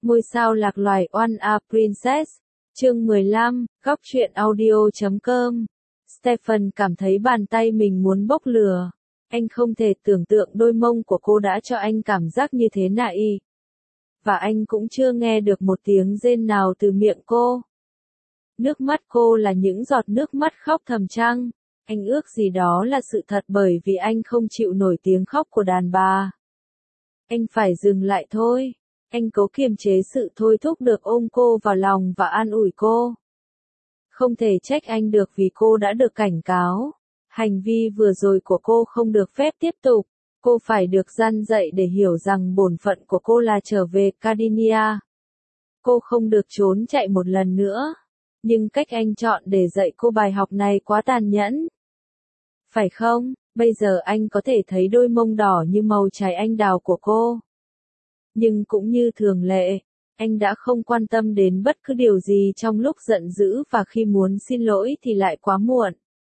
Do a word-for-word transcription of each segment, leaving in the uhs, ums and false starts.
Ngôi sao lạc loài One a Princess, chương mười lăm, góc truyện audio chấm com. Stephen cảm thấy bàn tay mình muốn bốc lửa. Anh không thể tưởng tượng đôi mông của cô đã cho anh cảm giác như thế nào y. Và anh cũng chưa nghe được một tiếng rên nào từ miệng cô. Nước mắt cô là những giọt nước mắt khóc thầm trăng. Anh ước gì đó là sự thật bởi vì anh không chịu nổi tiếng khóc của đàn bà. Anh phải dừng lại thôi. Anh cố kiềm chế sự thôi thúc được ôm cô vào lòng và an ủi cô. Không thể trách anh được vì cô đã được cảnh cáo. Hành vi vừa rồi của cô không được phép tiếp tục. Cô phải được răn dạy để hiểu rằng bổn phận của cô là trở về Cardinia. Cô không được trốn chạy một lần nữa. Nhưng cách anh chọn để dạy cô bài học này quá tàn nhẫn. Phải không? Bây giờ anh có thể thấy đôi mông đỏ như màu trái anh đào của cô. Nhưng cũng như thường lệ, anh đã không quan tâm đến bất cứ điều gì trong lúc giận dữ và khi muốn xin lỗi thì lại quá muộn.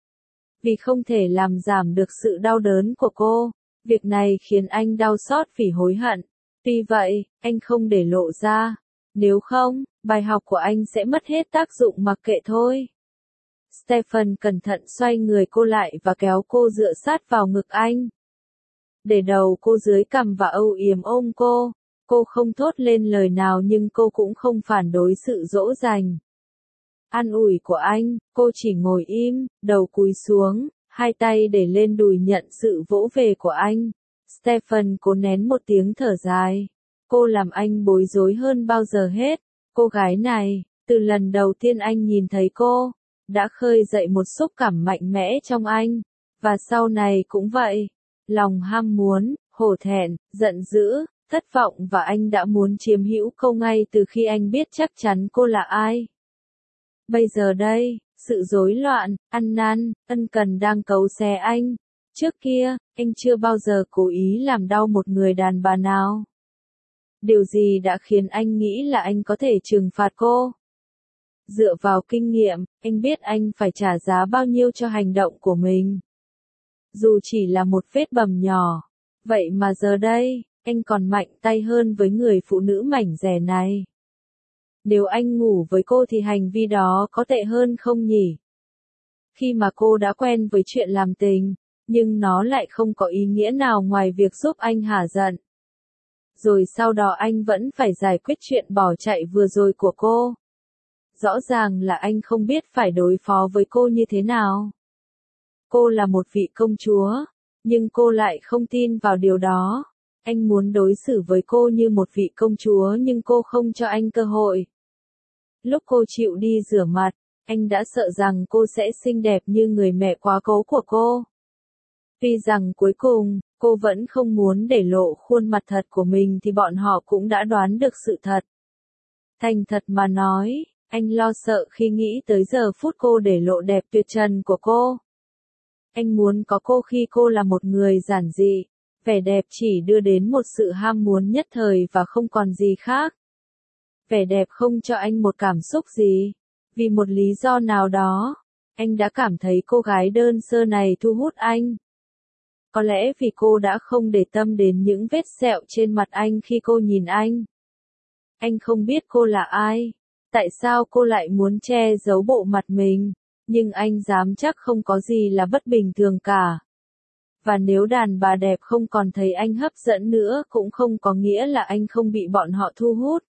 Vì không thể làm giảm được sự đau đớn của cô, việc này khiến anh đau xót vì hối hận. Tuy vậy, anh không để lộ ra. Nếu không, bài học của anh sẽ mất hết tác dụng mặc kệ thôi. Stephen cẩn thận xoay người cô lại và kéo cô dựa sát vào ngực anh. Để đầu cô dưới cằm và âu yếm ôm cô. Cô không thốt lên lời nào nhưng cô cũng không phản đối sự dỗ dành. An ủi của anh, cô chỉ ngồi im, đầu cúi xuống, hai tay để lên đùi nhận sự vỗ về của anh. Stephen cố nén một tiếng thở dài. Cô làm anh bối rối hơn bao giờ hết. Cô gái này, từ lần đầu tiên anh nhìn thấy cô, đã khơi dậy một xúc cảm mạnh mẽ trong anh. Và sau này cũng vậy. Lòng ham muốn, hổ thẹn, giận dữ, thất vọng và anh đã muốn chiếm hữu cô ngay từ khi anh biết chắc chắn cô là ai. Bây giờ đây, sự rối loạn, ăn năn, ân cần đang cấu xé anh. Trước kia, anh chưa bao giờ cố ý làm đau một người đàn bà nào. Điều gì đã khiến anh nghĩ là anh có thể trừng phạt cô? Dựa vào kinh nghiệm, anh biết anh phải trả giá bao nhiêu cho hành động của mình. Dù chỉ là một vết bầm nhỏ. Vậy mà giờ đây, anh còn mạnh tay hơn với người phụ nữ mảnh dẻ này. Nếu anh ngủ với cô thì hành vi đó có tệ hơn không nhỉ? Khi mà cô đã quen với chuyện làm tình, nhưng nó lại không có ý nghĩa nào ngoài việc giúp anh hả giận. Rồi sau đó anh vẫn phải giải quyết chuyện bỏ chạy vừa rồi của cô. Rõ ràng là anh không biết phải đối phó với cô như thế nào. Cô là một vị công chúa, nhưng cô lại không tin vào điều đó. Anh muốn đối xử với cô như một vị công chúa nhưng cô không cho anh cơ hội. Lúc cô chịu đi rửa mặt, anh đã sợ rằng cô sẽ xinh đẹp như người mẹ quá cố của cô. Tuy rằng cuối cùng, cô vẫn không muốn để lộ khuôn mặt thật của mình thì bọn họ cũng đã đoán được sự thật. Thành thật mà nói, anh lo sợ khi nghĩ tới giờ phút cô để lộ đẹp tuyệt trần của cô. Anh muốn có cô khi cô là một người giản dị. Vẻ đẹp chỉ đưa đến một sự ham muốn nhất thời và không còn gì khác. Vẻ đẹp không cho anh một cảm xúc gì. Vì một lý do nào đó, anh đã cảm thấy cô gái đơn sơ này thu hút anh. Có lẽ vì cô đã không để tâm đến những vết sẹo trên mặt anh khi cô nhìn anh. Anh không biết cô là ai. Tại sao cô lại muốn che giấu bộ mặt mình. Nhưng anh dám chắc không có gì là bất bình thường cả. Và nếu đàn bà đẹp không còn thấy anh hấp dẫn nữa cũng không có nghĩa là anh không bị bọn họ thu hút.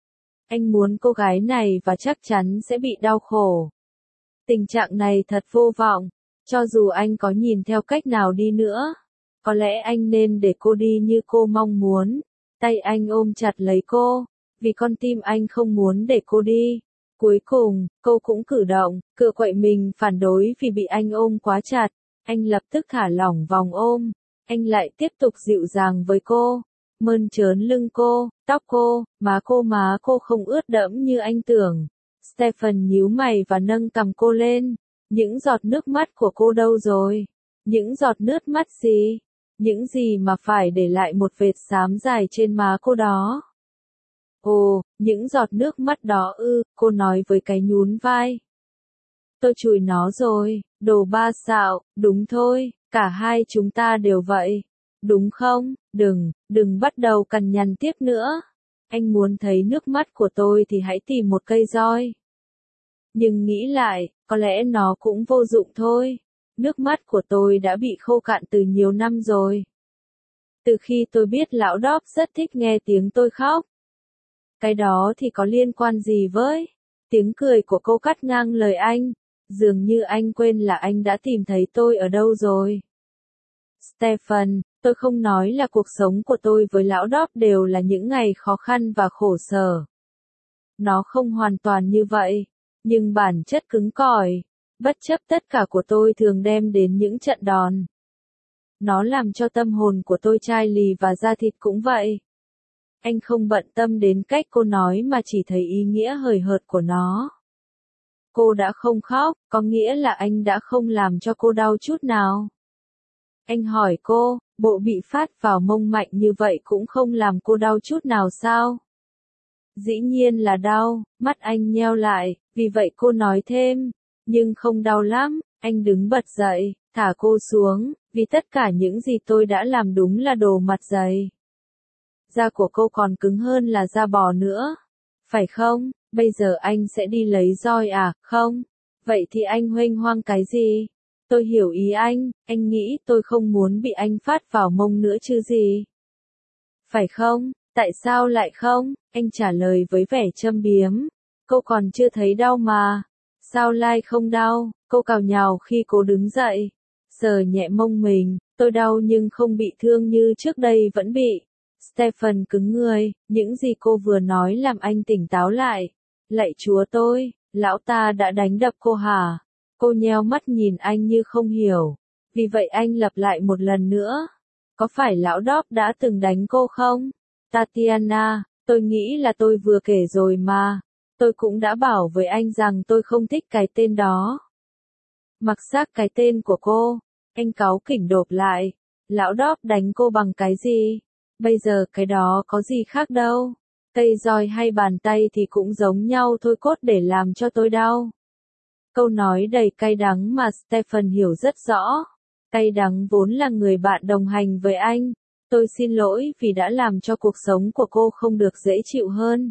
Anh muốn cô gái này và chắc chắn sẽ bị đau khổ. Tình trạng này thật vô vọng, cho dù anh có nhìn theo cách nào đi nữa. Có lẽ anh nên để cô đi như cô mong muốn. Tay anh ôm chặt lấy cô, vì con tim anh không muốn để cô đi. Cuối cùng, cô cũng cử động, cựa quậy mình phản đối vì bị anh ôm quá chặt. Anh lập tức thả lỏng vòng ôm. Anh lại tiếp tục dịu dàng với cô. Mơn trớn lưng cô, tóc cô, má cô má cô không ướt đẫm như anh tưởng. Stephen nhíu mày và nâng cằm cô lên. Những giọt nước mắt của cô đâu rồi? Những giọt nước mắt gì? Những gì mà phải để lại một vệt xám dài trên má cô đó? Ồ, những giọt nước mắt đó ư, cô nói với cái nhún vai. Tôi chùi nó rồi, đồ ba xạo, đúng thôi, cả hai chúng ta đều vậy. Đúng không? Đừng, đừng bắt đầu cằn nhằn tiếp nữa. Anh muốn thấy nước mắt của tôi thì hãy tìm một cây roi. Nhưng nghĩ lại, có lẽ nó cũng vô dụng thôi. Nước mắt của tôi đã bị khô cạn từ nhiều năm rồi. Từ khi tôi biết lão Đóp rất thích nghe tiếng tôi khóc. Cái đó thì có liên quan gì với? Tiếng cười của cô cắt ngang lời anh. Dường như anh quên là anh đã tìm thấy tôi ở đâu rồi. Stephen, tôi không nói là cuộc sống của tôi với lão Đóp đều là những ngày khó khăn và khổ sở. Nó không hoàn toàn như vậy, nhưng bản chất cứng cỏi, bất chấp tất cả của tôi thường đem đến những trận đòn. Nó làm cho tâm hồn của tôi chai lì và da thịt cũng vậy. Anh không bận tâm đến cách cô nói mà chỉ thấy ý nghĩa hời hợt của nó. Cô đã không khóc, có nghĩa là anh đã không làm cho cô đau chút nào. Anh hỏi cô, bộ bị phát vào mông mạnh như vậy cũng không làm cô đau chút nào sao? Dĩ nhiên là đau, mắt anh nheo lại, vì vậy cô nói thêm, nhưng không đau lắm. Anh đứng bật dậy, thả cô xuống, vì tất cả những gì tôi đã làm đúng là đồ mặt dày. Da của cô còn cứng hơn là da bò nữa. Phải không? Bây giờ anh sẽ đi lấy roi à, không? Vậy thì anh huênh hoang cái gì? Tôi hiểu ý anh, anh nghĩ tôi không muốn bị anh phát vào mông nữa chứ gì? Phải không? Tại sao lại không? Anh trả lời với vẻ châm biếm. Cô còn chưa thấy đau mà. Sao lai không đau? Cô cào nhào khi cô đứng dậy. Sờ nhẹ mông mình, tôi đau nhưng không bị thương như trước đây vẫn bị. Stephen cứng người, những gì cô vừa nói làm anh tỉnh táo lại. Lạy Chúa tôi, lão ta đã đánh đập cô hả? Cô nheo mắt nhìn anh như không hiểu. Vì vậy anh lặp lại một lần nữa. Có phải lão Đóp đã từng đánh cô không? Tatiana, tôi nghĩ là tôi vừa kể rồi mà. Tôi cũng đã bảo với anh rằng tôi không thích cái tên đó. Mặc xác cái tên của cô, anh cáu kỉnh đột lại. Lão Đóp đánh cô bằng cái gì? Bây giờ cái đó có gì khác đâu. Cây roi hay bàn tay thì cũng giống nhau thôi, cốt để làm cho tôi đau. Câu nói đầy cay đắng mà Stephen hiểu rất rõ. Cay đắng vốn là người bạn đồng hành với anh. Tôi xin lỗi vì đã làm cho cuộc sống của cô không được dễ chịu hơn.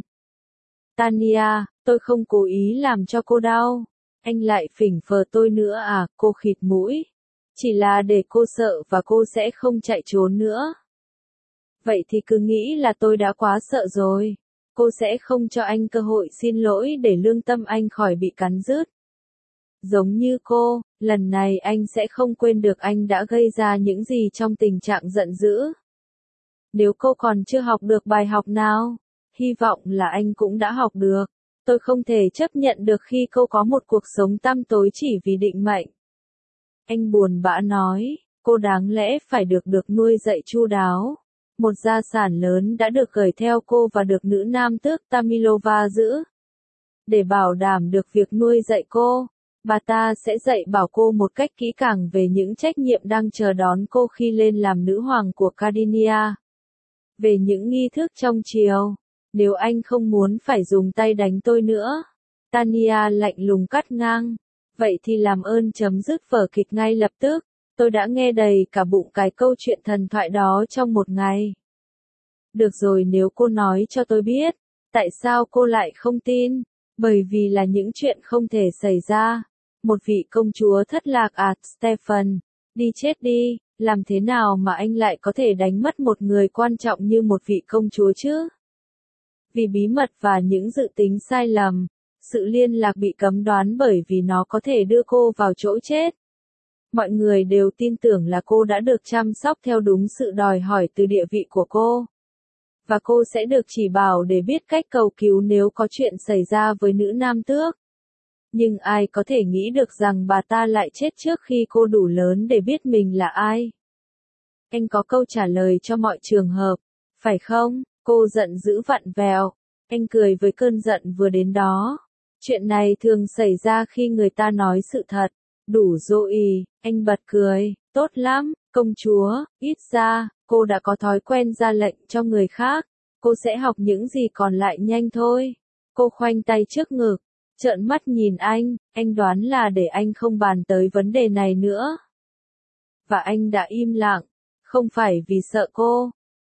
Tania, tôi không cố ý làm cho cô đau. Anh lại phỉnh phờ tôi nữa à, cô khịt mũi. Chỉ là để cô sợ và cô sẽ không chạy trốn nữa. Vậy thì cứ nghĩ là tôi đã quá sợ rồi. Cô sẽ không cho anh cơ hội xin lỗi để lương tâm anh khỏi bị cắn rứt. Giống như cô, lần này anh sẽ không quên được anh đã gây ra những gì trong tình trạng giận dữ. Nếu cô còn chưa học được bài học nào, hy vọng là anh cũng đã học được. Tôi không thể chấp nhận được khi cô có một cuộc sống tăm tối chỉ vì định mệnh. Anh buồn bã nói, cô đáng lẽ phải được được nuôi dạy chu đáo. Một gia sản lớn đã được gửi theo cô và được nữ nam tước Tamilova giữ. Để bảo đảm được việc nuôi dạy cô, bà ta sẽ dạy bảo cô một cách kỹ càng về những trách nhiệm đang chờ đón cô khi lên làm nữ hoàng của Cardinia. Về những nghi thức trong triều, nếu anh không muốn phải dùng tay đánh tôi nữa. Tania lạnh lùng cắt ngang. Vậy thì làm ơn chấm dứt vở kịch ngay lập tức. Tôi đã nghe đầy cả bụng cái câu chuyện thần thoại đó trong một ngày. Được rồi, nếu cô nói cho tôi biết, tại sao cô lại không tin? Bởi vì là những chuyện không thể xảy ra. Một vị công chúa thất lạc à, Stephen, đi chết đi, làm thế nào mà anh lại có thể đánh mất một người quan trọng như một vị công chúa chứ? Vì bí mật và những dự tính sai lầm, sự liên lạc bị cấm đoán bởi vì nó có thể đưa cô vào chỗ chết. Mọi người đều tin tưởng là cô đã được chăm sóc theo đúng sự đòi hỏi từ địa vị của cô. Và cô sẽ được chỉ bảo để biết cách cầu cứu nếu có chuyện xảy ra với nữ nam tước. Nhưng ai có thể nghĩ được rằng bà ta lại chết trước khi cô đủ lớn để biết mình là ai? Anh có câu trả lời cho mọi trường hợp, phải không? Cô giận dữ vặn vẹo. Anh cười với cơn giận vừa đến đó. Chuyện này thường xảy ra khi người ta nói sự thật. Đủ rồi, anh bật cười. Tốt lắm, công chúa, ít ra, cô đã có thói quen ra lệnh cho người khác. Cô sẽ học những gì còn lại nhanh thôi. Cô khoanh tay trước ngực, trợn mắt nhìn anh, anh đoán là để anh không bàn tới vấn đề này nữa. Và anh đã im lặng, không phải vì sợ cô,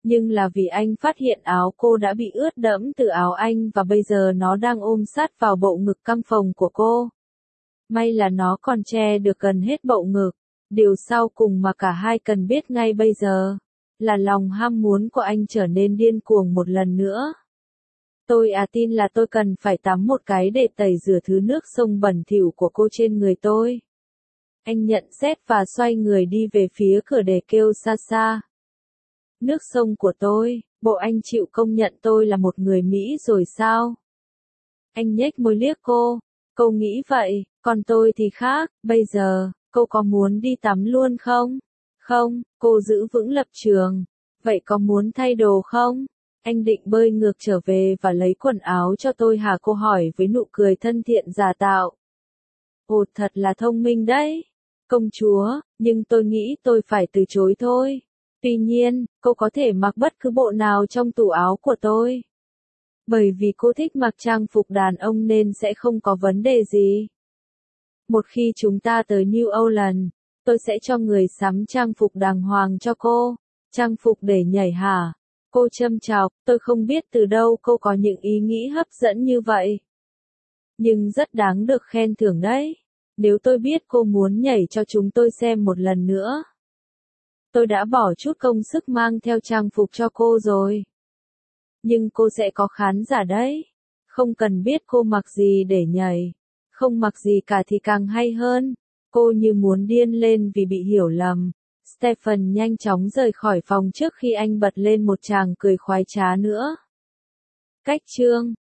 Nhưng là vì anh phát hiện áo cô đã bị ướt đẫm từ áo anh và bây giờ nó đang ôm sát vào bộ ngực căng phồng của cô. May là nó còn che được gần hết bộ ngực. Điều sau cùng mà cả hai cần biết ngay bây giờ, là lòng ham muốn của anh trở nên điên cuồng một lần nữa. Tôi à tin là tôi cần phải tắm một cái để tẩy rửa thứ nước sông bẩn thỉu của cô trên người tôi. Anh nhận xét và xoay người đi về phía cửa để kêu xa xa. Nước sông của tôi, bộ anh chịu công nhận tôi là một người Mỹ rồi sao? Anh nhếch môi liếc cô, cô nghĩ vậy, còn tôi thì khác, bây giờ, cô có muốn đi tắm luôn không? Không, cô giữ vững lập trường. Vậy có muốn thay đồ không? Anh định bơi ngược trở về và lấy quần áo cho tôi hả? Cô hỏi với nụ cười thân thiện giả tạo. Ồ, thật là thông minh đấy, công chúa, nhưng tôi nghĩ tôi phải từ chối thôi. Tuy nhiên, cô có thể mặc bất cứ bộ nào trong tủ áo của tôi. Bởi vì cô thích mặc trang phục đàn ông nên sẽ không có vấn đề gì. Một khi chúng ta tới New Orleans, tôi sẽ cho người sắm trang phục đàng hoàng cho cô. Trang phục để nhảy hả? Cô châm chọc, tôi không biết từ đâu cô có những ý nghĩ hấp dẫn như vậy. Nhưng rất đáng được khen thưởng đấy. Nếu tôi biết cô muốn nhảy cho chúng tôi xem một lần nữa. Tôi đã bỏ chút công sức mang theo trang phục cho cô rồi. Nhưng cô sẽ có khán giả đấy. Không cần biết cô mặc gì để nhảy. Không mặc gì cả thì càng hay hơn. Cô như muốn điên lên vì bị hiểu lầm. Stephen nhanh chóng rời khỏi phòng trước khi anh bật lên một tràng cười khoái trá nữa. Cách chương